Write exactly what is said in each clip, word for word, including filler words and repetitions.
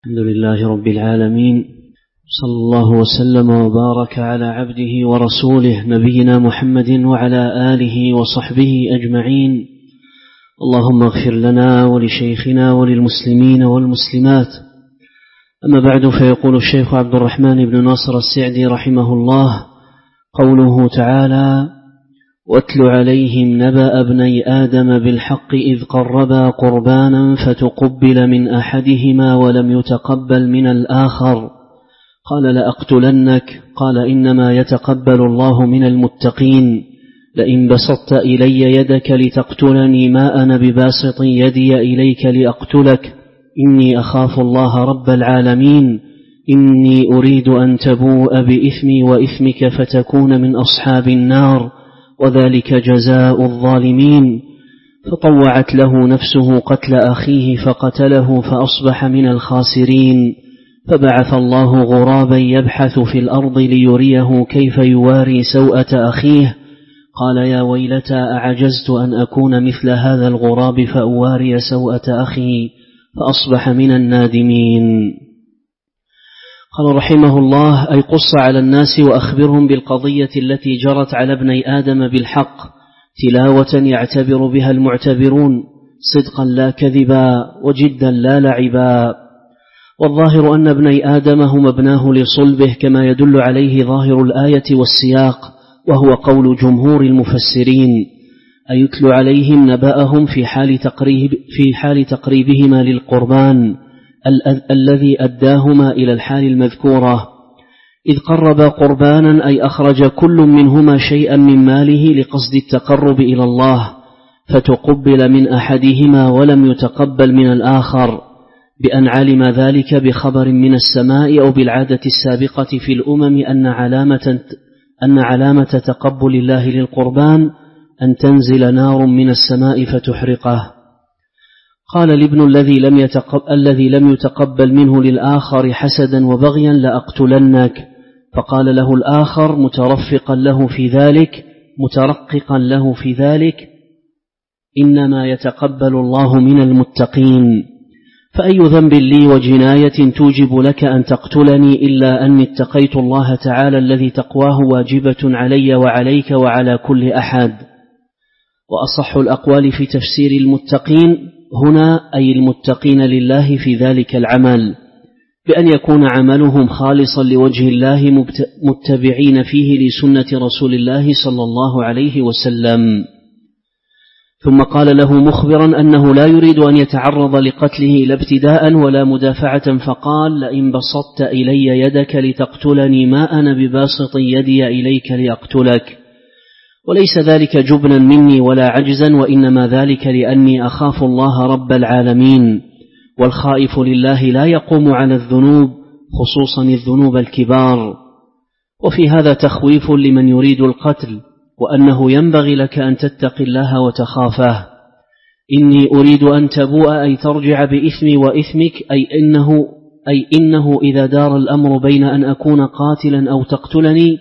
الحمد لله رب العالمين، صلى الله وسلم وبارك على عبده ورسوله نبينا محمد وعلى آله وصحبه أجمعين. اللهم اغفر لنا ولشيخنا وللمسلمين والمسلمات. أما بعد، فيقول الشيخ عبد الرحمن بن ناصر السعدي رحمه الله: قوله تعالى: واتل عليهم نبأ ابني آدم بالحق إذ قربا قربانا فتقبل من أحدهما ولم يتقبل من الآخر قال لأقتلنك، قال إنما يتقبل الله من المتقين. لئن بسطت إلي يدك لتقتلني ما أنا بباسط يدي إليك لأقتلك، إني أخاف الله رب العالمين. إني أريد أن تبوء بإثمي وإثمك فتكون من أصحاب النار، وذلك جزاء الظالمين. فطوعت له نفسه قتل أخيه فقتله فأصبح من الخاسرين. فبعث الله غرابا يبحث في الأرض ليريه كيف يواري سوءة أخيه، قال يا ويلتى أعجزت أن أكون مثل هذا الغراب فأواري سوءة أخي، فأصبح من النادمين. قال رحمه الله: أي قص على الناس وأخبرهم بالقضية التي جرت على ابني آدم بالحق، تلاوة يعتبر بها المعتبرون، صدقا لا كذبا، وجدا لا لعبا. والظاهر أن ابني آدم هم ابناه لصلبه، كما يدل عليه ظاهر الآية والسياق، وهو قول جمهور المفسرين. أيتل عليهم نبأهم في حال تقريب في حال تقريبهما للقربان ال- الذي أداهما إلى الحال المذكورة. إذ قرب قربانا أي أخرج كل منهما شيئا من ماله لقصد التقرب إلى الله، فتقبل من أحدهما ولم يتقبل من الآخر، بأن علم ذلك بخبر من السماء أو بالعادة السابقة في الأمم أن علامة, أن علامة تقبل الله للقربان أن تنزل نار من السماء فتحرقه. قال الابن الذي لم يتقبل, الذي لم يتقبل منه للآخر حسدا وبغيا لأقتلنك، فقال له الآخر مترفقا له في ذلك مترققا له في ذلك: إنما يتقبل الله من المتقين. فأي ذنب لي وجناية توجب لك أن تقتلني إلا أني اتقيت الله تعالى الذي تقواه واجبة علي وعليك وعلى كل أحد. وأصح الأقوال في تفسير المتقين هنا أي المتقين لله في ذلك العمل، بأن يكون عملهم خالصا لوجه الله متبعين فيه لسنة رسول الله صلى الله عليه وسلم. ثم قال له مخبرا أنه لا يريد أن يتعرض لقتله لا ابتداء ولا مدافعة، فقال: لئن بسطت إلي يدك لتقتلني ما أنا بباسط يدي إليك لأقتلك. وليس ذلك جبنا مني ولا عجزا، وإنما ذلك لأني أخاف الله رب العالمين، والخائف لله لا يقوم على الذنوب، خصوصا الذنوب الكبار. وفي هذا تخويف لمن يريد القتل، وأنه ينبغي لك أن تتقي الله وتخافه. إني أريد أن تبوء أي ترجع بإثمي وإثمك، أي إنه, أي إنه إذا دار الأمر بين أن أكون قاتلا أو تقتلني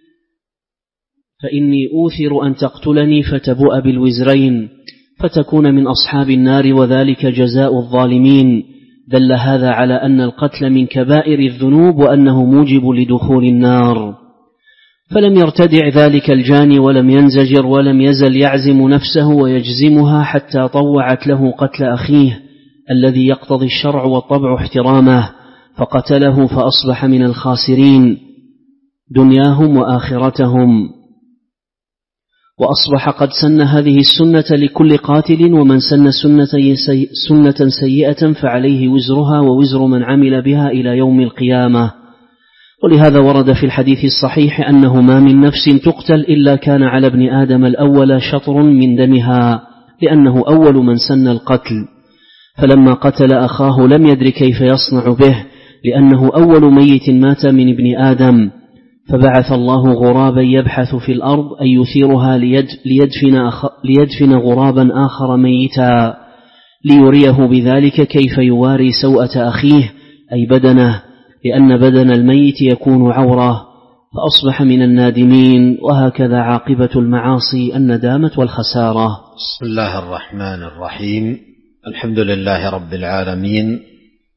فإني أوثر أن تقتلني فتبوء بالوزرين فتكون من أصحاب النار، وذلك جزاء الظالمين. دل هذا على أن القتل من كبائر الذنوب وأنه موجب لدخول النار. فلم يرتدع ذلك الجاني ولم ينزجر ولم يزل يعزم نفسه ويجزمها حتى طوعت له قتل أخيه الذي يقتضي الشرع والطبع احترامه، فقتله فأصبح من الخاسرين دنياهم وآخرتهم. وأصبح قد سن هذه السنة لكل قاتل، ومن سن سنة, سنة سيئة فعليه وزرها ووزر من عمل بها إلى يوم القيامة. ولهذا ورد في الحديث الصحيح أنه ما من نفس تقتل إلا كان على ابن آدم الأول شطر من دمها، لأنه أول من سن القتل. فلما قتل أخاه لم يدر كيف يصنع به، لأنه أول ميت مات من ابن آدم. فبعث الله غرابا يبحث في الأرض أن يثيرها ليدفن, أخ... ليدفن غرابا آخر ميتا، ليريه بذلك كيف يواري سوءة أخيه أي بدنه، لأن بدن الميت يكون عورة، فأصبح من النادمين. وهكذا عاقبة المعاصي الندامة والخسارة. بسم الله الرحمن الرحيم. الحمد لله رب العالمين،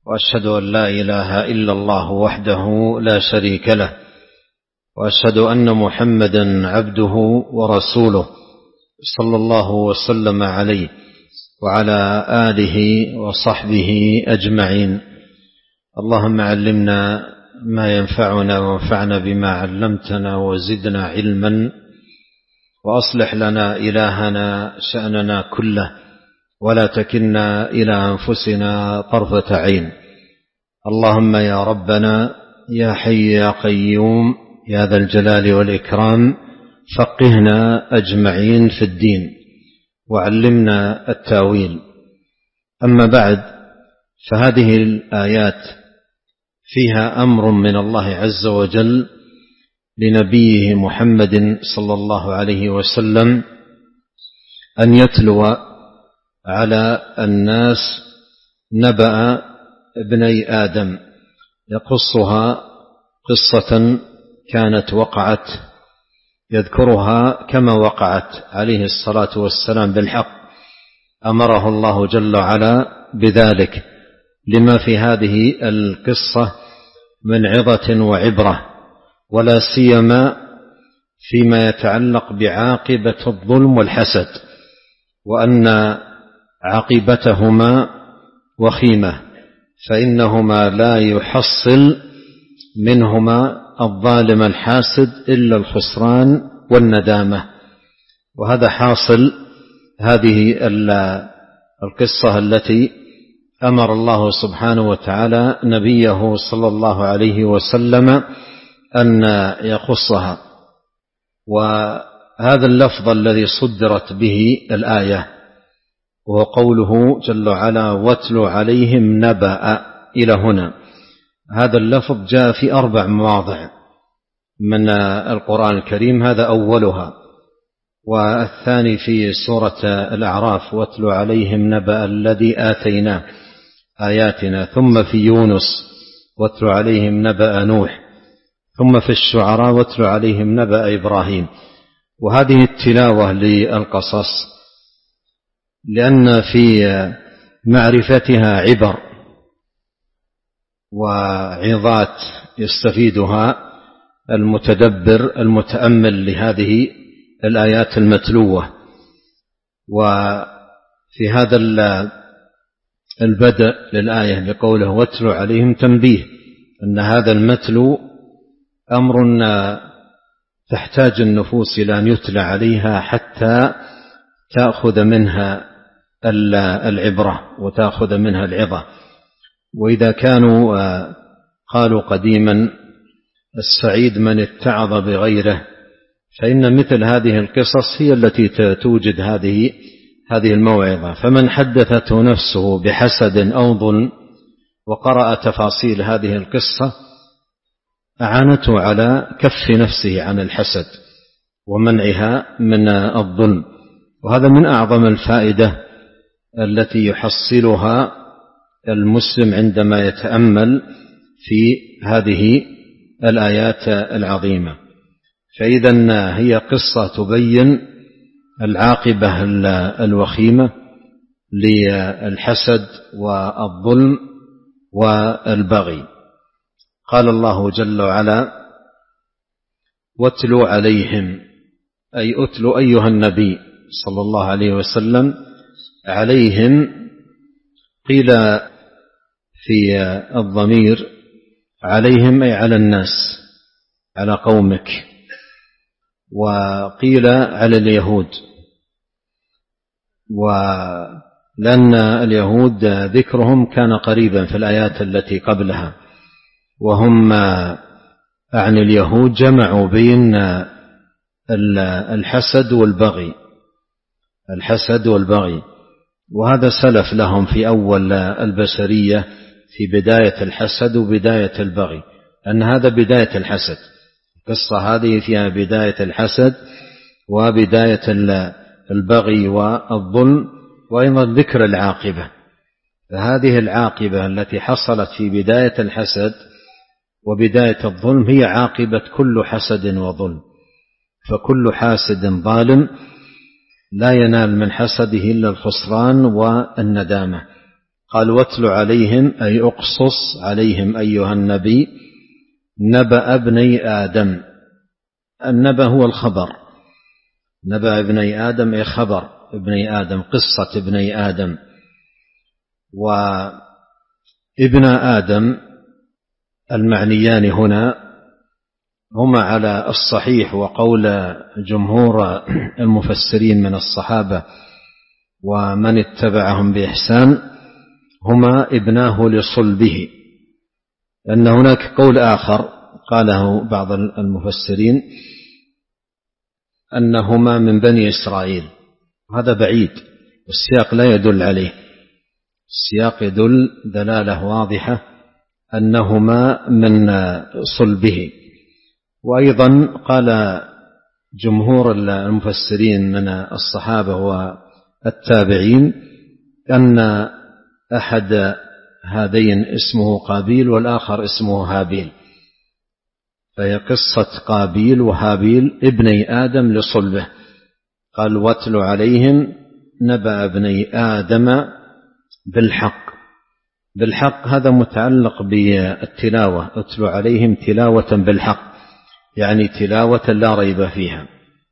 وأشهد أن لا إله إلا الله وحده لا شريك له، وأشهد أن محمدا عبده ورسوله صلى الله وسلم عليه وعلى آله وصحبه أجمعين. اللهم علمنا ما ينفعنا وانفعنا بما علمتنا وزدنا علما، وأصلح لنا إلهنا شأننا كله، ولا تكلنا إلى أنفسنا طرفة عين. اللهم يا ربنا يا حي يا قيوم يا ذا الجلال والإكرام، فقهنا أجمعين في الدين وعلمنا التاويل. أما بعد، فهذه الآيات فيها أمر من الله عز وجل لنبيه محمد صلى الله عليه وسلم أن يتلو على الناس نبأ ابني آدم، يقصها قصة كانت وقعت، يذكرها كما وقعت عليه الصلاة والسلام بالحق. أمره الله جل وعلا بذلك لما في هذه القصة من عظة وعبرة، ولا سيما فيما يتعلق بعاقبة الظلم والحسد، وأن عاقبتهما وخيمة، فإنهما لا يحصل منهما الظالم الحاسد إلا الخسران والندامة. وهذا حاصل هذه القصة التي أمر الله سبحانه وتعالى نبيه صلى الله عليه وسلم أن يقصها. وهذا اللفظ الذي صدرت به الآية وهو قوله جل وعلا واتل عليهم نبأ إلى هنا، هذا اللفظ جاء في أربع مواضع من القرآن الكريم، هذا أولها، والثاني في سورة الأعراف واتل عليهم نبأ الذي آتيناه آياتنا، ثم في يونس واتل عليهم نبأ نوح، ثم في الشعراء واتل عليهم نبأ إبراهيم. وهذه التلاوة للقصص لأن في معرفتها عبر وعظات يستفيدها المتدبر المتأمل لهذه الآيات المتلوة. وفي هذا البدء للآية بقوله واتل عليهم تنبيه أن هذا المتلو أمر تحتاج النفوس إلى أن يتلى عليها حتى تأخذ منها العبرة وتأخذ منها العظة. وإذا كانوا قالوا قديما السعيد من اتعظ بغيره، فإن مثل هذه القصص هي التي توجد هذه هذه الموعظة. فمن حدثته نفسه بحسد أو ظلم وقرأ تفاصيل هذه القصة أعانته على كف نفسه عن الحسد ومنعها من الظلم. وهذا من أعظم الفائدة التي يحصلها المسلم عندما يتأمل في هذه الآيات العظيمة. فإذا هي قصة تبين العاقبة الوخيمة للحسد والظلم والبغي. قال الله جل وعلا واتلوا عليهم، أي أتلوا أيها النبي صلى الله عليه وسلم عليهم. قيل في الضمير عليهم أي على الناس، على قومك، وقيل على اليهود، ولأن اليهود ذكرهم كان قريبا في الآيات التي قبلها، وهم عن اليهود جمعوا بين الحسد والبغي، الحسد والبغي. وهذا سلف لهم في أول البشرية في بداية الحسد وبداية البغي، أن هذا بداية الحسد. القصة هذه فيها بداية الحسد وبداية البغي والظلم، وأيضا ذكر العاقبة. فهذه العاقبة التي حصلت في بداية الحسد وبداية الظلم هي عاقبة كل حسد وظلم. فكل حاسد ظالم لا ينال من حسده إلا الخسران والندامة. قال واتل عليهم أي أقصص عليهم أيها النبي نبأ ابني آدم. النبأ هو الخبر، نبأ ابني آدم أي خبر ابني آدم، قصة ابني آدم. وابن آدم المعنيان هنا هما على الصحيح وقول جمهور المفسرين من الصحابة ومن اتبعهم بإحسان هما ابناه لصلبه، لأن هناك قول آخر قاله بعض المفسرين أنهما من بني إسرائيل، هذا بعيد والسياق لا يدل عليه. السياق يدل دلالة واضحة أنهما من صلبه. وأيضا قال جمهور المفسرين من الصحابة والتابعين أن أحد هذين اسمه قابيل والآخر اسمه هابيل، فهي قصة قابيل وهابيل ابني آدم لصلبه. قال واتل عليهم نبأ ابني آدم بالحق. بالحق هذا متعلق بالتلاوة، اتل عليهم تلاوة بالحق، يعني تلاوة لا ريب فيها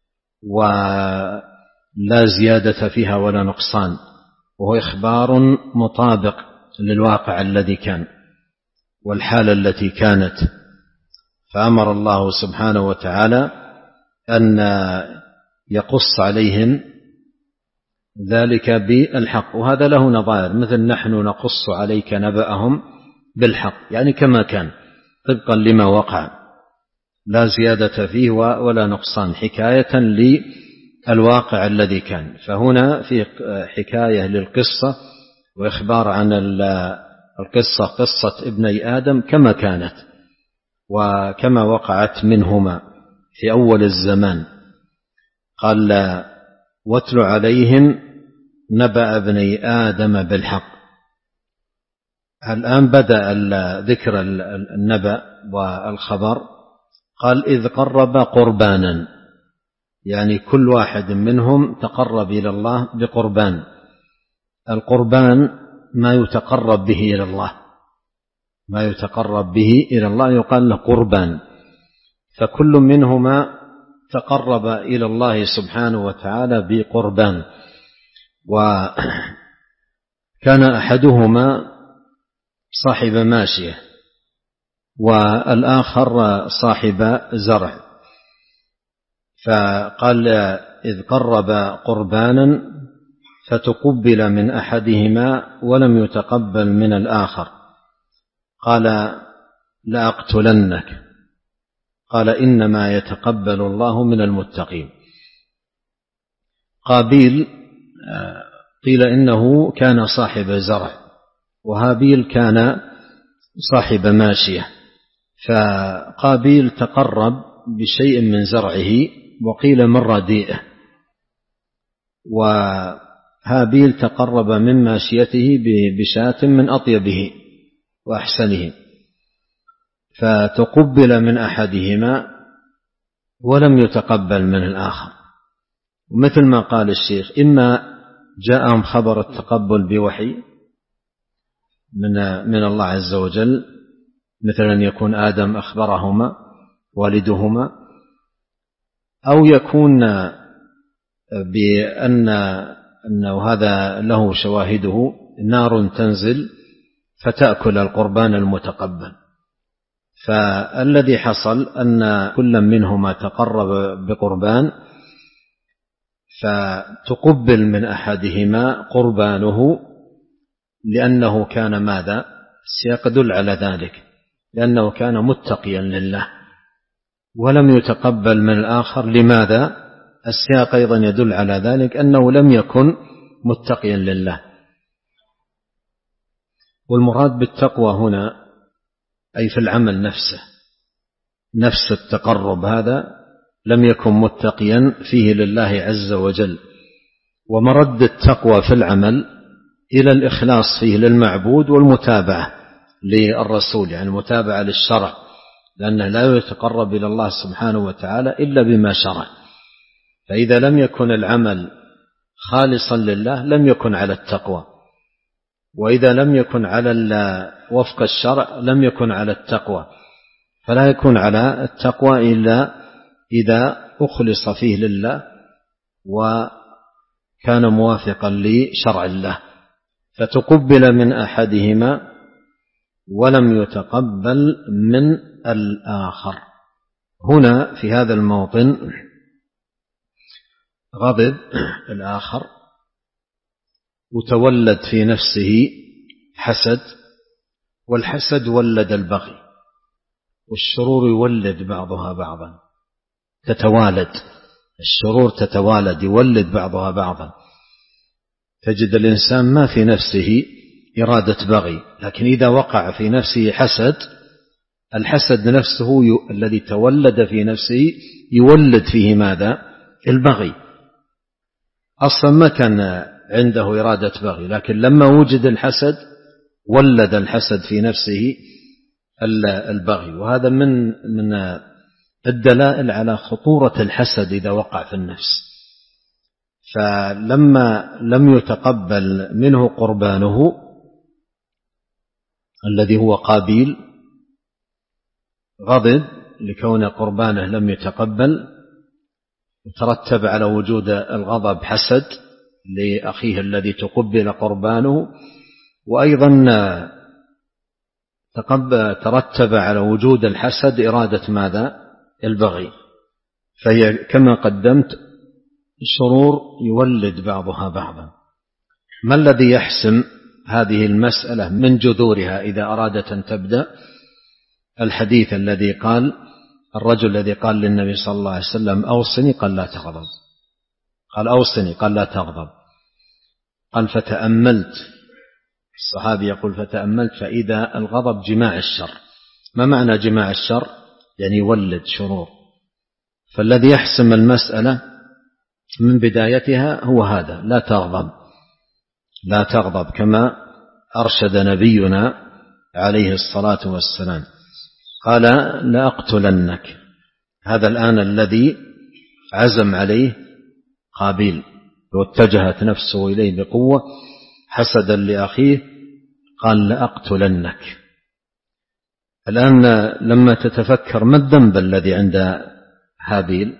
ولا زيادة فيها ولا نقصان، وهو إخبار مطابق للواقع الذي كان والحالة التي كانت. فأمر الله سبحانه وتعالى أن يقص عليهم ذلك بالحق، وهذا له نظائر، مثل نحن نقص عليك نبأهم بالحق، يعني كما كان طبقا لما وقع لا زيادة فيه ولا نقصان، حكاية للواقع الذي كان. فهنا في حكاية للقصة وإخبار عن القصة، قصة ابني آدم كما كانت وكما وقعت منهما في أول الزمان. قال واتل عليهم نبأ ابني آدم بالحق. الآن بدأ ذكر النبأ والخبر. قال إذ قرب قربانا، يعني كل واحد منهم تقرب إلى الله بقربان. القربان ما يتقرب به إلى الله، ما يتقرب به إلى الله يقال له قربان. فكل منهما تقرب إلى الله سبحانه وتعالى بقربان. وكان أحدهما صاحب ماشية والآخر صاحب زرع. فقال إذ قرب قربانا فتقبل من أحدهما ولم يتقبل من الآخر، قال لأقتلنك، قال إنما يتقبل الله من المتقين. قابيل قيل إنه كان صاحب زرع وهابيل كان صاحب ماشية، فقابيل تقرب بشيء من زرعه وقيل من رديئه، وهابيل تقرب من ماشيته بشاة من أطيبه وأحسنه، فتقبل من أحدهما ولم يتقبل من الآخر. ومثل ما قال الشيخ إما جاءهم خبر التقبل بوحي من من الله عز وجل، مثل أن يكون آدم أخبرهما والدهما، أو يكون بأن أنه هذا له شواهده، نار تنزل فتأكل القربان المتقبل. فالذي حصل أن كل منهما تقرب بقربان، فتقبل من أحدهما قربانه لأنه كان ماذا؟ السياق يدل على ذلك، لأنه كان متقيا لله، ولم يتقبل من الآخر. لماذا؟ السياق أيضا يدل على ذلك، أنه لم يكن متقيا لله. والمراد بالتقوى هنا أي في العمل نفسه، نفس التقرب هذا لم يكن متقيا فيه لله عز وجل. ومرد التقوى في العمل إلى الإخلاص فيه للمعبود والمتابعة للرسول، يعني المتابعة للشرع، لأنه لا يتقرب إلى الله سبحانه وتعالى إلا بما شرع. فإذا لم يكن العمل خالصا لله لم يكن على التقوى. وإذا لم يكن على وفق الشرع لم يكن على التقوى، فلا يكون على التقوى إلا إذا أخلص فيه لله وكان موافقا لشرع الله، فتقبل من أحدهما ولم يتقبل من الآخر. هنا في هذا الموطن غضب الآخر وتولد في نفسه حسد، والحسد ولد البغي، والشرور يولد بعضها بعضا، تتوالد الشرور تتوالد يولد بعضها بعضا. تجد الإنسان ما في نفسه إرادة بغي، لكن إذا وقع في نفسه حسد، الحسد نفسه ي... الذي تولد في نفسه يولد فيه ماذا؟ البغي. أصلا ما كان عنده إرادة بغي، لكن لما وجد الحسد ولد الحسد في نفسه البغي. وهذا من من الدلائل على خطورة الحسد إذا وقع في النفس. فلما لم يتقبل منه قربانه الذي هو قابيل، غضب لكون قربانه لم يتقبل، وترتب على وجود الغضب حسد لأخيه الذي تقبل قربانه، وأيضا ترتب على وجود الحسد إرادة ماذا؟ البغي. فهي كما قدمت الشرور يولد بعضها بعضا. ما الذي يحسم هذه المسألة من جذورها إذا أرادت أن تبدأ؟ الحديث الذي قال الرجل الذي قال للنبي صلى الله عليه وسلم أوصني، قال لا تغضب، قال أوصني، قال لا تغضب، قال فتأملت، الصحابي يقول فتأملت فإذا الغضب جماع الشر. ما معنى جماع الشر؟ يعني يولد شرور. فالذي يحسم المسألة من بدايتها هو هذا، لا تغضب، لا تغضب، كما أرشد نبينا عليه الصلاة والسلام، قال لأقتلنك. هذا الآن الذي عزم عليه قابيل واتجهت نفسه إليه بقوة حسدا لأخيه، قال لأقتلنك. الآن لما تتفكر ما الذنب الذي عند هابيل،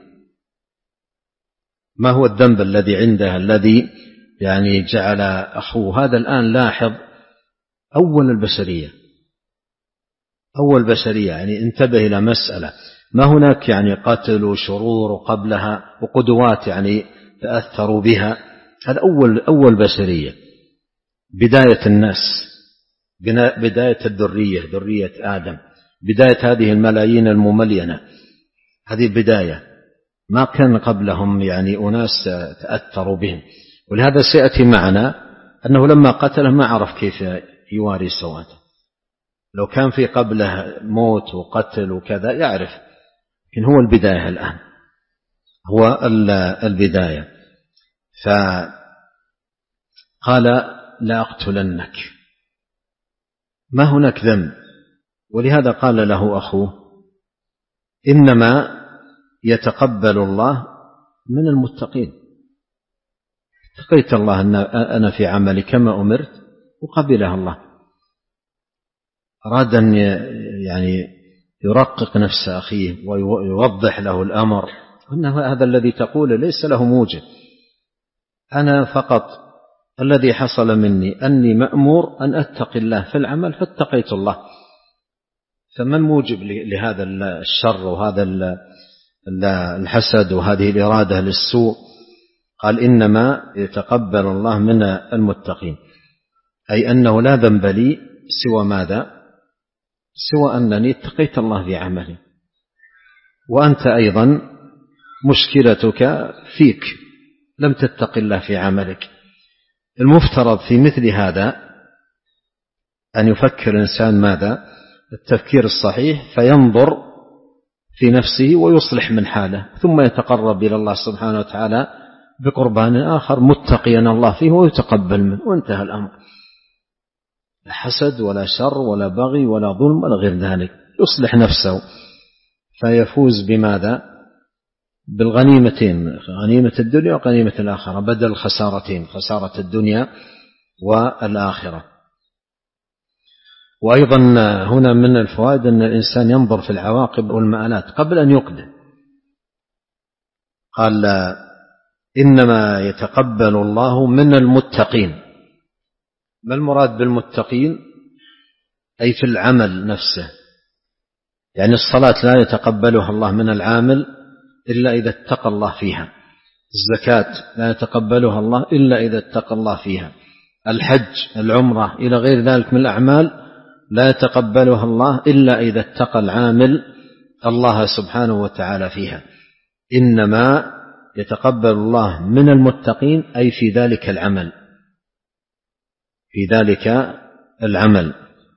ما هو الذنب الذي عنده الذي يعني جعل أخوه؟ هذا الآن لاحظ أول البشرية، أول بشرية، يعني انتبه إلى مسألة، ما هناك يعني قتل وشرور قبلها وقدوات يعني تأثروا بها. هذا أول أول بشرية، بداية الناس، بداية الذرية، ذرية آدم، بداية هذه الملايين المملينة، هذه البداية، ما كان قبلهم يعني أناس تأثروا بهم. ولهذا سيأتي معنا أنه لما قتله ما عرف كيف يواري سواته. لو كان في قبله موت وقتل وكذا يعرف، لكن هو البداية الآن، هو البداية. فقال لا أقتلنك، ما هناك ذنب. ولهذا قال له أخوه إنما يتقبل الله من المتقين. اتقيت الله أن أنا في عملي كما أمرت وقبلها الله. أراد أن يعني يرقق نفس أخيه ويوضح له الأمر أنه هذا الذي تقول ليس له موجب، أنا فقط الذي حصل مني أني مأمور أن أتقي الله في العمل فاتقيت الله. فمن موجب لهذا الشر وهذا الحسد وهذه الإرادة للسوء؟ قال إنما يتقبل الله من المتقين، أي أنه لا ذنب لي سوى ماذا؟ سوى أنني اتقيت الله في عملي، وأنت أيضا مشكلتك فيك، لم تتق الله في عملك. المفترض في مثل هذا أن يفكر الإنسان ماذا؟ التفكير الصحيح، فينظر في نفسه ويصلح من حاله، ثم يتقرب إلى الله سبحانه وتعالى بقربان آخر متقيا الله فيه ويتقبل منه، وانتهى الأمر. لا حسد ولا شر ولا بغي ولا ظلم ولا غير ذلك، يصلح نفسه فيفوز بماذا؟ بالغنيمتين، غنيمة الدنيا وغنيمة الآخرة، بدل خسارتين، خسارة الدنيا والآخرة. وأيضا هنا من الفوائد أن الإنسان ينظر في العواقب والمآلات قبل أن يقدم. قال إنما يتقبل الله من المتقين. ما المراد بالمتقين؟ أي في العمل نفسه، يعني الصلاة لا يتقبلها الله من العامل إلا إذا اتقى الله فيها، الزكاة لا يتقبلها الله إلا إذا اتقى الله فيها، الحج العمرة إلى غير ذلك من الأعمال لا يتقبلها الله إلا إذا اتقى العامل الله سبحانه وتعالى فيها. إنما يتقبل الله من المتقين أي في ذلك العمل، في ذلك العمل.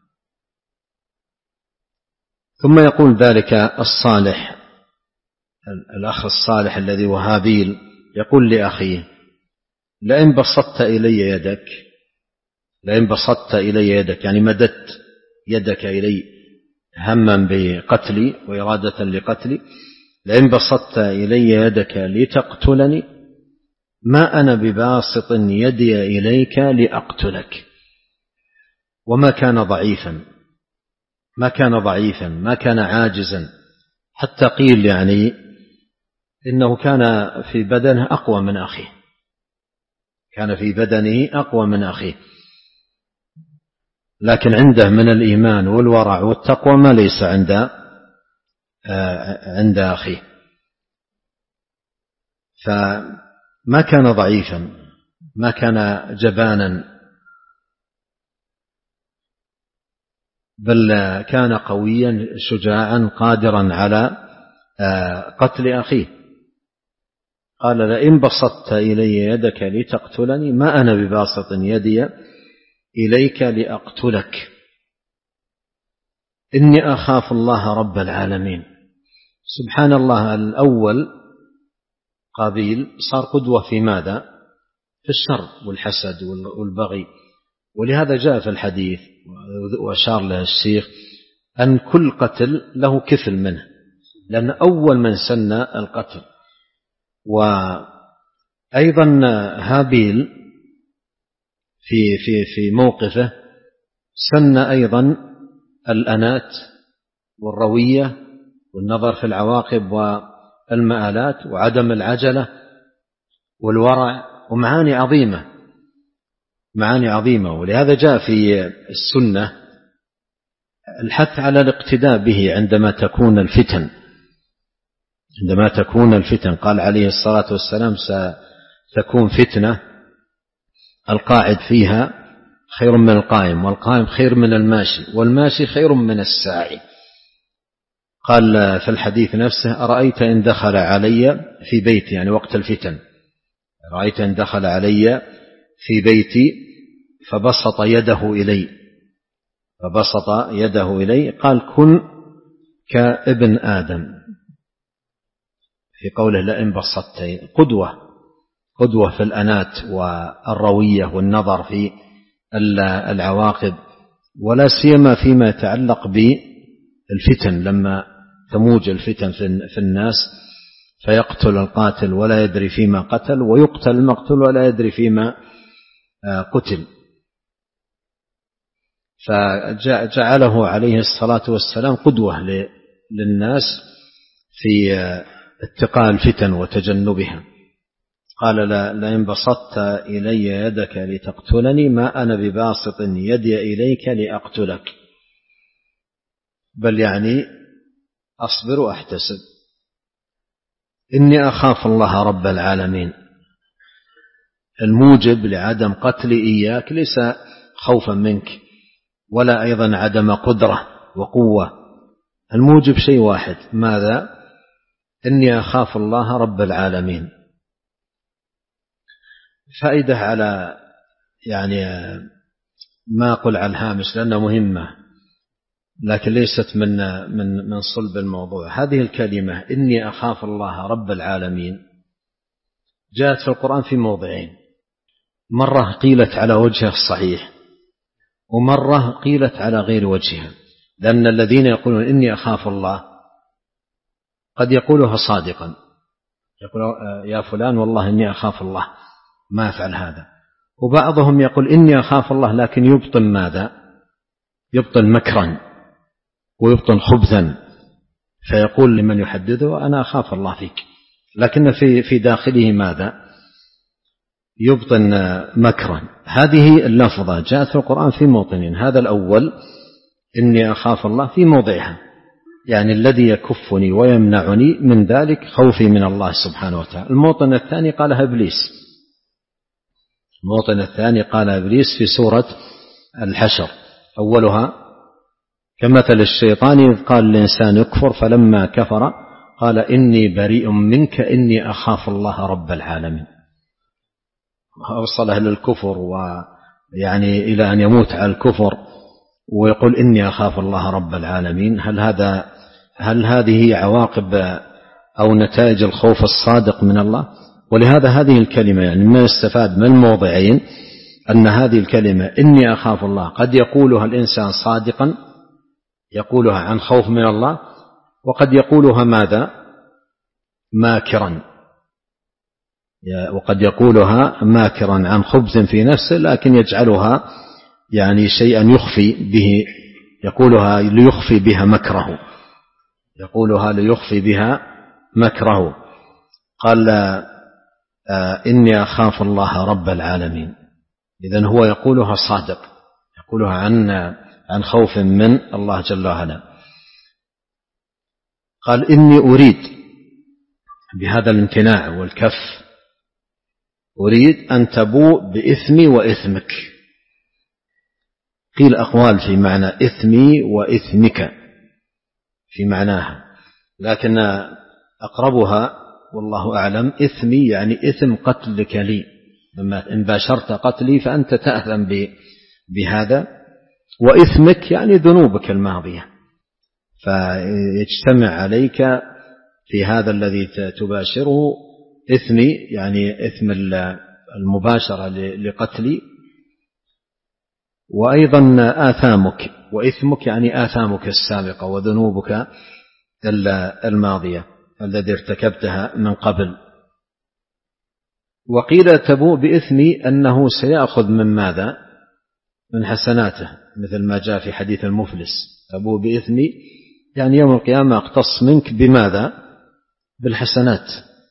ثم يقول ذلك الصالح، الأخ الصالح الذي هو هابيل، يقول لأخيه: لئن بسطت إلي يدك، لئن بسطت إلي يدك يعني مددت يدك إلي هما بقتلي وإرادة لقتلي، لئن بسطت إلي يدك لتقتلني ما أنا بباسط يدي إليك لأقتلك. وما كان ضعيفا، ما كان ضعيفا ما كان عاجزا، حتى قيل يعني إنه كان في بدنه أقوى من أخيه، كان في بدنه أقوى من أخيه، لكن عنده من الإيمان والورع والتقوى ما ليس عند عند أخيه. فما كان ضعيفا، ما كان جبانا، بل كان قويا شجاعا قادرا على قتل أخيه. قال: لئن بسطت إلي يدك لتقتلني ما أنا بباسط يدي إليك لأقتلك إني أخاف الله رب العالمين. سبحان الله، الأول قابيل صار قدوة في ماذا؟ في الشر والحسد والبغي. ولهذا جاء في الحديث وأشار له الشيخ أن كل قتل له كفل منه، لأن أول من سن القتل. وأيضا هابيل في في في موقفه سن أيضا الأنات والروية والنظر في العواقب والمآلات وعدم العجلة والورع، ومعاني عظيمة، معاني عظيمة. ولهذا جاء في السنة الحث على الاقتداء به عندما تكون الفتن، عندما تكون الفتن. قال عليه الصلاة والسلام: ستكون فتنة القاعد فيها خير من القائم، والقائم خير من الماشي، والماشي خير من الساعي. قال في الحديث نفسه: أرأيت إن دخل علي في بيتي، يعني وقت الفتن، رأيت إن دخل علي في بيتي فبسط يده إلي، فبسط يده إلي، قال: كن كابن آدم. في قوله لئن بسطت، قدوة، قدوة في الأنات والروية والنظر في العواقب، ولا سيما فيما يتعلق بالفتن، لما تموج الفتن في الناس فيقتل القاتل ولا يدري فيما قتل، ويقتل المقتول ولا يدري فيما قتل. فجعله عليه الصلاة والسلام قدوة للناس في اتقاء الفتن وتجنبها. قال: لئن بسطت إلي يدك لتقتلني ما أنا بباسط يدي إليك لأقتلك، بل يعني أصبر وأحتسب، إني أخاف الله رب العالمين. الموجب لعدم قتل إياك ليس خوفا منك، ولا أيضا عدم قدرة وقوة. الموجب شيء واحد، ماذا؟ إني أخاف الله رب العالمين. فائدة على يعني ما أقول على الهامش لأنها مهمة، لكن ليست من من من صلب الموضوع. هذه الكلمة إني أخاف الله رب العالمين جاءت في القرآن في موضعين، مرة قيلت على وجهها الصحيح، ومرة قيلت على غير وجهها. لأن الذين يقولون إني أخاف الله قد يقولها صادقا، يقول: يا فلان والله إني أخاف الله ما أفعل هذا. وبعضهم يقول إني أخاف الله لكن يبطن ماذا؟ يبطن مكرا ويبطن خبثا، فيقول لمن يحدثه أنا أخاف الله فيك، لكن في في داخله ماذا؟ يبطن مكرا. هذه اللفظة جاءت في القرآن في موطنين، هذا الأول إني أخاف الله في موضعها، يعني الذي يكفني ويمنعني من ذلك خوفي من الله سبحانه وتعالى. الموطن الثاني قالها إبليس، الموطن الثاني قال إبليس في سورة الحشر، أولها كمثل الشيطان إذ قال الإنسان يكفر فلما كفر قال إني بريء منك إني أخاف الله رب العالمين. أوصله للكفر ويعني إلى أن يموت على الكفر ويقول إني أخاف الله رب العالمين. هل هذا هل هذه عواقب أو نتائج الخوف الصادق من الله؟ ولهذا هذه الكلمة يعني ما يستفاد من الموضعين أن هذه الكلمة إني أخاف الله قد يقولها الإنسان صادقا، يقولها عن خوف من الله، وقد يقولها ماذا؟ ماكرا، وقد يقولها ماكرا عن خبث في نفسه، لكن يجعلها يعني شيئا يخفي به، يقولها ليخفي بها مكره، يقولها ليخفي بها مكره. قال آه إني أخاف الله رب العالمين، إذن هو يقولها صادق، يقولها عن عن خوف من الله جل وعلا. قال إني أريد بهذا الامتناع والكف، أريد أن تبوء بإثمي وإثمك. قيل أقوال في معنى إثمي وإثمك في معناها، لكن أقربها والله أعلم إثمي يعني إثم قتلك لي، لما إن باشرت قتلي فأنت تأثم بهذا، وإثمك يعني ذنوبك الماضية، فيجتمع عليك في هذا الذي تباشره إثمي يعني إثم المباشرة لقتلي، وأيضا آثامك، وإثمك يعني آثامك السابقة وذنوبك الماضية الذي ارتكبتها من قبل. وقيل تبوء بإثمي أنه سيأخذ من ماذا؟ من حسناته، مثل ما جاء في حديث المفلس تبوء بإثمي يعني يوم القيامة أقتص منك بماذا؟ بالحسنات،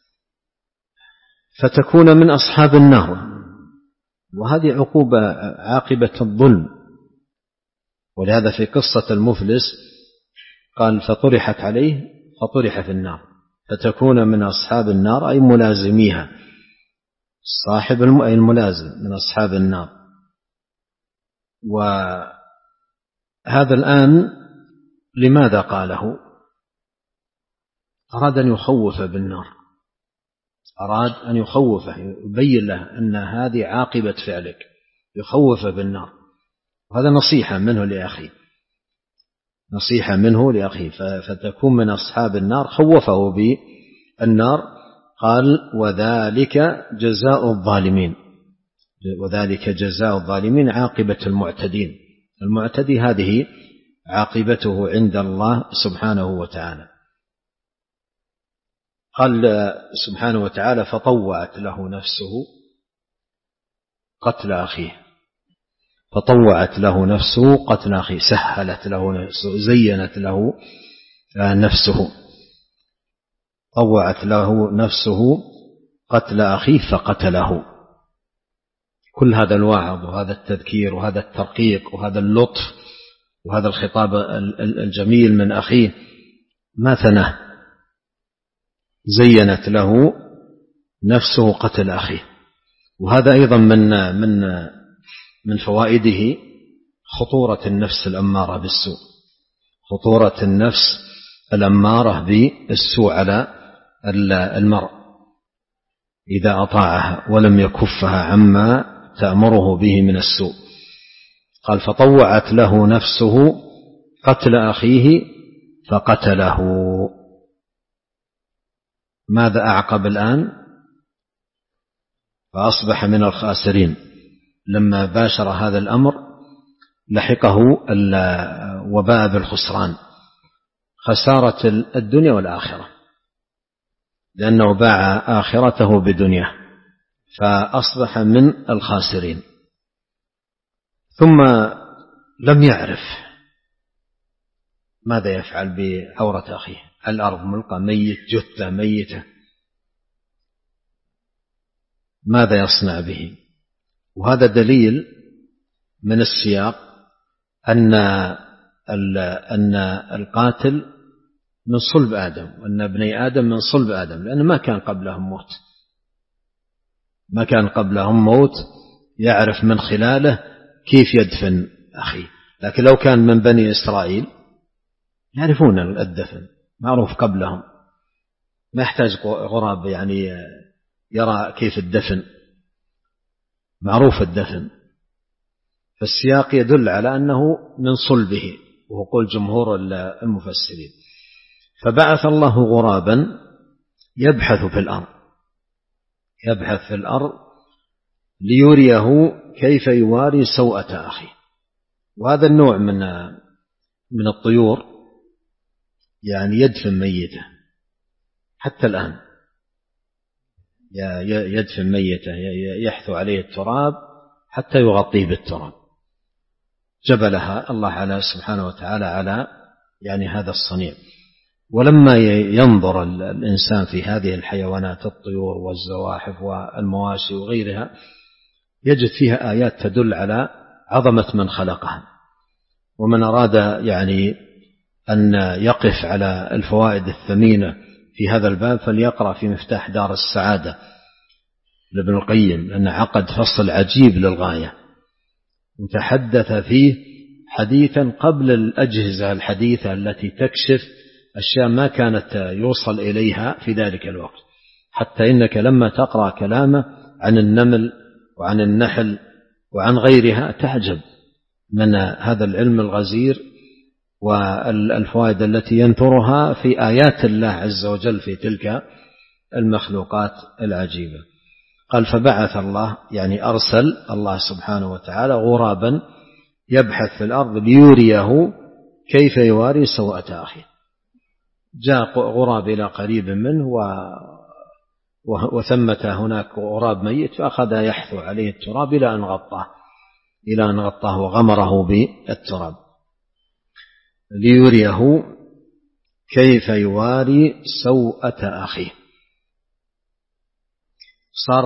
فتكون من أصحاب النار، وهذه عقوبة عاقبة الظلم. ولهذا في قصة المفلس قال فطرحت عليه فطرح في النار، فتكون من أصحاب النار أي ملازميها، صاحب أي الملازم من أصحاب النار. وهذا الآن لماذا قاله؟ أراد أن يخوف بالنار، أراد أن يخوفه، يبين له أن هذه عاقبة فعلك، يخوف بالنار. وهذا نصيحة منه لأخيه، نصيحة منه لأخيه، فتكون من أصحاب النار، خوفه بالنار. قال وذلك جزاء الظالمين، وذلك جزاء الظالمين عاقبة المعتدين، المعتدي هذه عاقبته عند الله سبحانه وتعالى. قال سبحانه وتعالى فطوعت له نفسه قتل أخيه، فطوعت له نفسه قتل أخيه، سهلت له نفسه، زينت له نفسه، طوعت له نفسه قتل أخيه فقتله. كل هذا الوعظ وهذا التذكير وهذا الترقيق وهذا اللطف وهذا الخطاب الجميل من أخيه ما ثناه، زينت له نفسه قتل أخيه. وهذا أيضا من من من فوائده خطورة النفس الأمارة بالسوء، خطورة النفس الأمارة بالسوء على المرء إذا أطاعها ولم يكفها عما تأمره به من السوء. قال فطوعت له نفسه قتل أخيه فقتله. ماذا أعقب الآن؟ فأصبح من الخاسرين. لما باشر هذا الأمر لحقه الوباء بالخسران، خسارة الدنيا والآخرة، لأنه باع آخرته بدنيا، فأصبح من الخاسرين. ثم لم يعرف ماذا يفعل بعورة أخيه؟ الأرض ملقى، ميت، جثة ميتة، ماذا يصنع به؟ وهذا دليل من السياق أن أن القاتل من صلب آدم، وأن ابني آدم من صلب آدم، لأن ما كان قبلهم موت، ما كان قبلهم موت يعرف من خلاله كيف يدفن أخيه. لكن لو كان من بني إسرائيل يعرفون الدفن، معروف قبلهم، ما يحتاج غراب يعني يرى كيف الدفن، معروف الدفن. فالسياق يدل على أنه من صلبه، وهو قول جمهور المفسرين. فبعث الله غرابا يبحث في الأرض، يبحث في الأرض ليريه كيف يواري سوءة أخيه. وهذا النوع من من الطيور يعني يدفن ميته حتى الآن، يدفن ميته، يحثو عليه التراب حتى يغطيه بالتراب. جبلها الله على سبحانه وتعالى على يعني هذا الصنيع. ولما ينظر الإنسان في هذه الحيوانات، الطيور والزواحف والمواشي وغيرها، يجد فيها آيات تدل على عظمة من خلقها. ومن أراد يعني أن يقف على الفوائد الثمينة في هذا الباب فليقرأ في مفتاح دار السعادة لابن القيم، لأن عقد فصل عجيب للغاية، وتحدث فيه حديثا قبل الأجهزة الحديثة التي تكشف أشياء ما كانت يوصل إليها في ذلك الوقت. حتى إنك لما تقرأ كلامه عن النمل وعن النحل وعن غيرها تعجب من هذا العلم الغزير والفوائد التي ينثرها في آيات الله عز وجل في تلك المخلوقات العجيبة. قال فبعث الله يعني أرسل الله سبحانه وتعالى غرابا يبحث في الأرض ليريه كيف يواري سوءة أخيه. جاء غراب إلى قريب منه وثمة هناك غراب ميت، فأخذ يحثو عليه التراب إلى أن غطاه إلى أن غطاه وغمره بالتراب ليريه كيف يواري سوءة أخيه. صار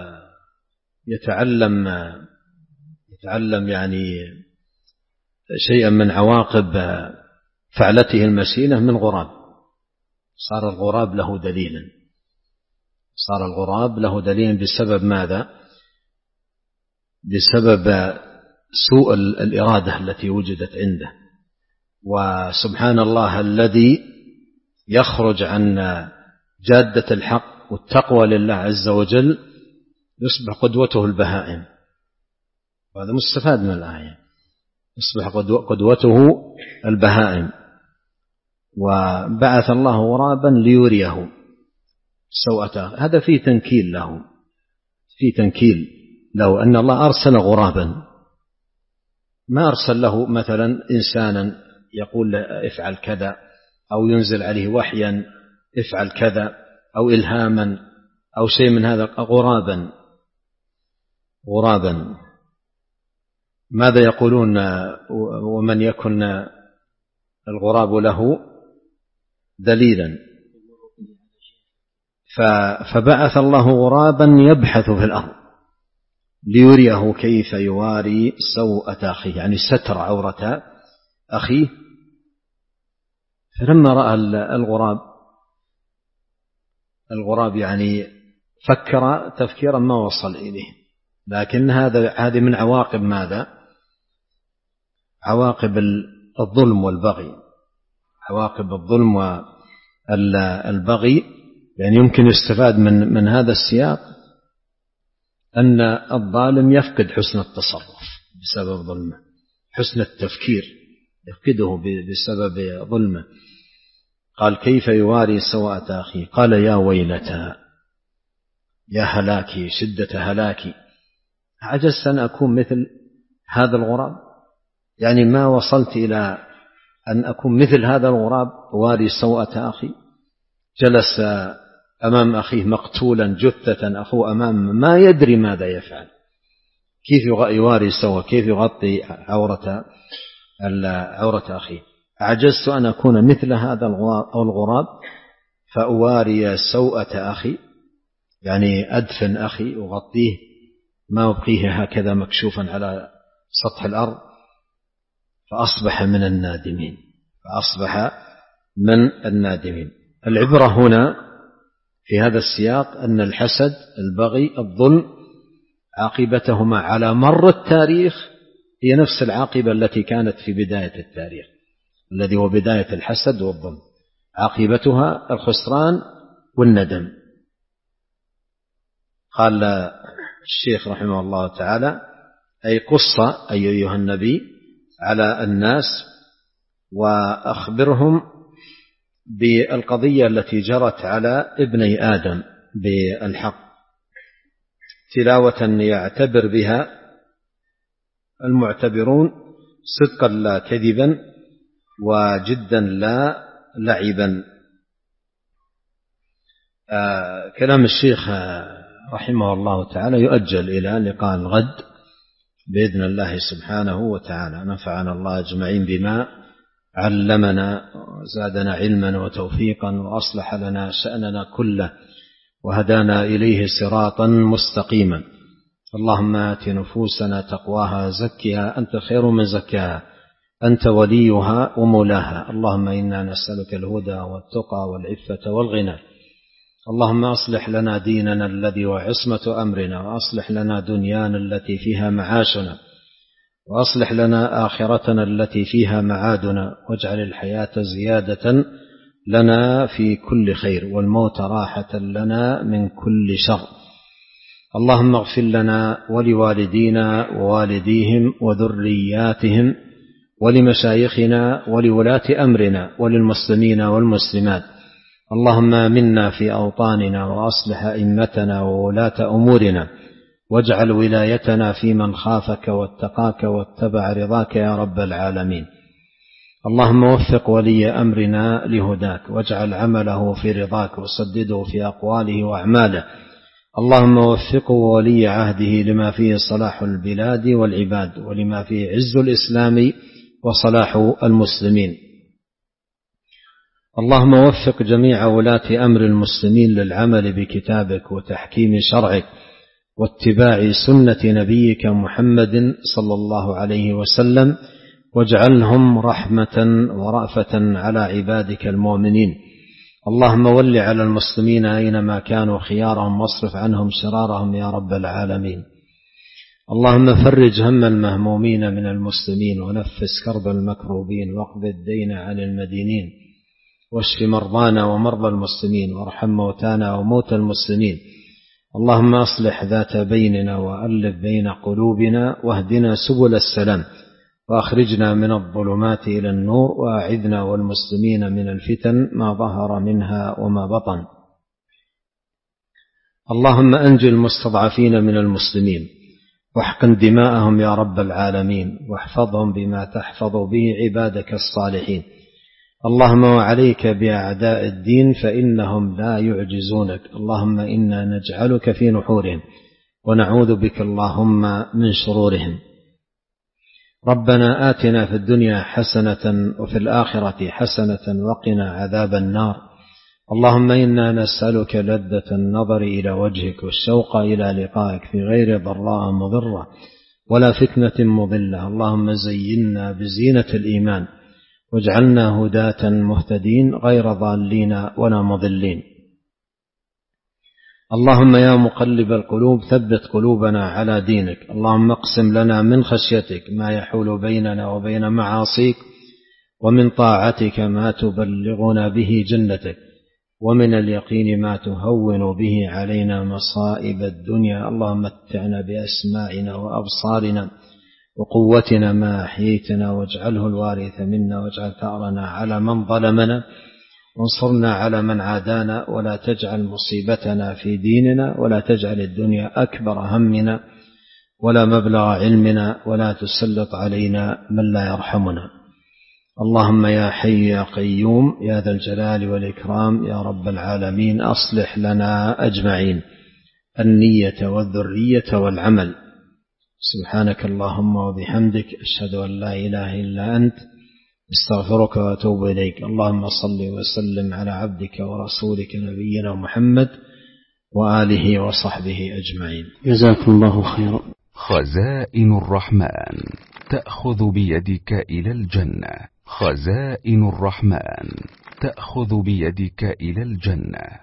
يتعلم يتعلم يعني شيئا من عواقب فعلته المسينة من غراب. صار الغراب له دليلا، صار الغراب له دليلا بسبب ماذا؟ بسبب سوء الإرادة التي وجدت عنده. وسبحان الله الذي يخرج عن جادة الحق والتقوى لله عز وجل يصبح قدوته البهائم، وهذا مستفاد من الآية، يصبح قدوته البهائم. وبعث الله غرابا ليريه سوءته، هذا فيه تنكيل له، فيه تنكيل له أن الله أرسل غرابا، ما أرسل له مثلا إنسانا يقول له افعل كذا، أو ينزل عليه وحيا افعل كذا، أو إلهاما أو شيء من هذا. غرابا غرابا ماذا يقولون؟ ومن يكن الغراب له دليلا. فبعث الله غرابا يبحث في الأرض ليريه كيف يواري سوءة أخيه، يعني ستر عورة أخيه. فلما رأى الغراب الغراب يعني فكر تفكيرا ما وصل إليه، لكن هذا هذه من عواقب ماذا؟ عواقب الظلم والبغي، عواقب الظلم والبغي. يعني يمكن يستفاد من من هذا السياق أن الظالم يفقد حسن التصرف بسبب ظلمه، حسن التفكير يفقده بسبب ظلمه. قال كيف يواري سوءة أخيه؟ قال يا ويلتى، يا هلاكي، شدة هلاكي، عجزت أن أكون مثل هذا الغراب، يعني ما وصلت إلى أن أكون مثل هذا الغراب واري سوءة أخي. جلس أمام أخيه مقتولا جثة، أخوه أمامه ما يدري ماذا يفعل، كيف يواري سوء، كيف يغطي عورة عورة أخيه. عجزت أن أكون مثل هذا الغراب فأواري سوءة أخي، يعني أدفن أخي وغطيه ما أبقيه هكذا مكشوفا على سطح الأرض، فأصبح من النادمين فأصبح من النادمين. العبرة هنا في هذا السياق أن الحسد، البغي، الظلم عاقبتهما على مر التاريخ هي نفس العاقبة التي كانت في بداية التاريخ، الذي هو بداية الحسد والظلم، عاقبتها الخسران والندم. قال الشيخ رحمه الله تعالى: أي قص أي أيها النبي على الناس وأخبرهم بالقضية التي جرت على ابني آدم بالحق، تلاوة يعتبر بها المعتبرون صدقا لا كذبا وجدا لا لعبا. آه كلام الشيخ رحمه الله تعالى يؤجل إلى لقاء الغد بإذن الله سبحانه وتعالى. نفعنا الله أجمعين بما علمنا وزادنا علما وتوفيقا وأصلح لنا شأننا كله وهدانا إليه صراطا مستقيما. اللهم آت نفوسنا تقواها زكها أنت خير من زكاها أنت وليها ومولاها. اللهم إنا نسألك الهدى والتقى والعفة والغنى. اللهم أصلح لنا ديننا الذي هو عصمة أمرنا، وأصلح لنا دنيانا التي فيها معاشنا، وأصلح لنا آخرتنا التي فيها معادنا، واجعل الحياة زيادة لنا في كل خير والموت راحة لنا من كل شر. اللهم اغفر لنا ولوالدينا ووالديهم وذرياتهم ولمشايخنا ولولاة أمرنا وللمسلمين والمسلمات. اللهم آمنا في أوطاننا وأصلح أئمتنا وولاة أمورنا، واجعل ولايتنا في من خافك واتقاك واتبع رضاك يا رب العالمين. اللهم وفق ولي أمرنا لهداك، واجعل عمله في رضاك، وسدده في أقواله وأعماله. اللهم وفقه ولي عهده لما فيه صلاح البلاد والعباد، ولما فيه عز الإسلام وصلاح المسلمين. اللهم وفق جميع ولاة أمر المسلمين للعمل بكتابك وتحكيم شرعك واتباع سنة نبيك محمد صلى الله عليه وسلم، واجعلهم رحمة ورأفة على عبادك المؤمنين. اللهم ول على المسلمين أينما كانوا خيارهم، واصرف عنهم شرارهم يا رب العالمين. اللهم فرج هم المهمومين من المسلمين، ونفس كرب المكروبين، واقض الدين عن المدينين، واشف مرضانا ومرضى المسلمين، وارحم موتانا وموتى المسلمين. اللهم أصلح ذات بيننا وألف بين قلوبنا، واهدنا سبل السلام، وأخرجنا من الظلمات إلى النور، وأعذنا والمسلمين من الفتن ما ظهر منها وما بطن. اللهم أنج المستضعفين من المسلمين، واحقن دماءهم يا رب العالمين، واحفظهم بما تحفظ به عبادك الصالحين. اللهم وعليك بأعداء الدين فإنهم لا يعجزونك. اللهم إنا نجعلك في نحورهم، ونعوذ بك اللهم من شرورهم. ربنا آتنا في الدنيا حسنة وفي الآخرة حسنة وقنا عذاب النار. اللهم إنا نسألك لذة النظر إلى وجهك والشوق إلى لقائك في غير ضراء مضرة ولا فتنة مضلة. اللهم زينا بزينة الإيمان، واجعلنا هداة مهتدين غير ضالين ولا مضلين. اللهم يا مقلب القلوب ثبت قلوبنا على دينك. اللهم اقسم لنا من خشيتك ما يحول بيننا وبين معاصيك، ومن طاعتك ما تبلغنا به جنتك، ومن اليقين ما تهون به علينا مصائب الدنيا. اللهم متعنا بأسماعنا وأبصارنا وقوتنا ما أحييتنا، واجعله الوارث منا، واجعل ثأرنا على من ظلمنا، وانصرنا على من عادانا، ولا تجعل مصيبتنا في ديننا، ولا تجعل الدنيا أكبر همنا ولا مبلغ علمنا، ولا تسلط علينا من لا يرحمنا. اللهم يا حي يا قيوم يا ذا الجلال والإكرام يا رب العالمين، أصلح لنا أجمعين النية والذرية والعمل. سبحانك اللهم وبحمدك، أشهد أن لا إله إلا أنت، استغفرك وأتوب إليك. اللهم صل وسلم على عبدك ورسولك نبينا محمد وآله وصحبه أجمعين. جزاكم الله خيرا. خزائن الرحمن تأخذ بيدك إلى الجنة. خزائن الرحمن تأخذ بيدك إلى الجنة.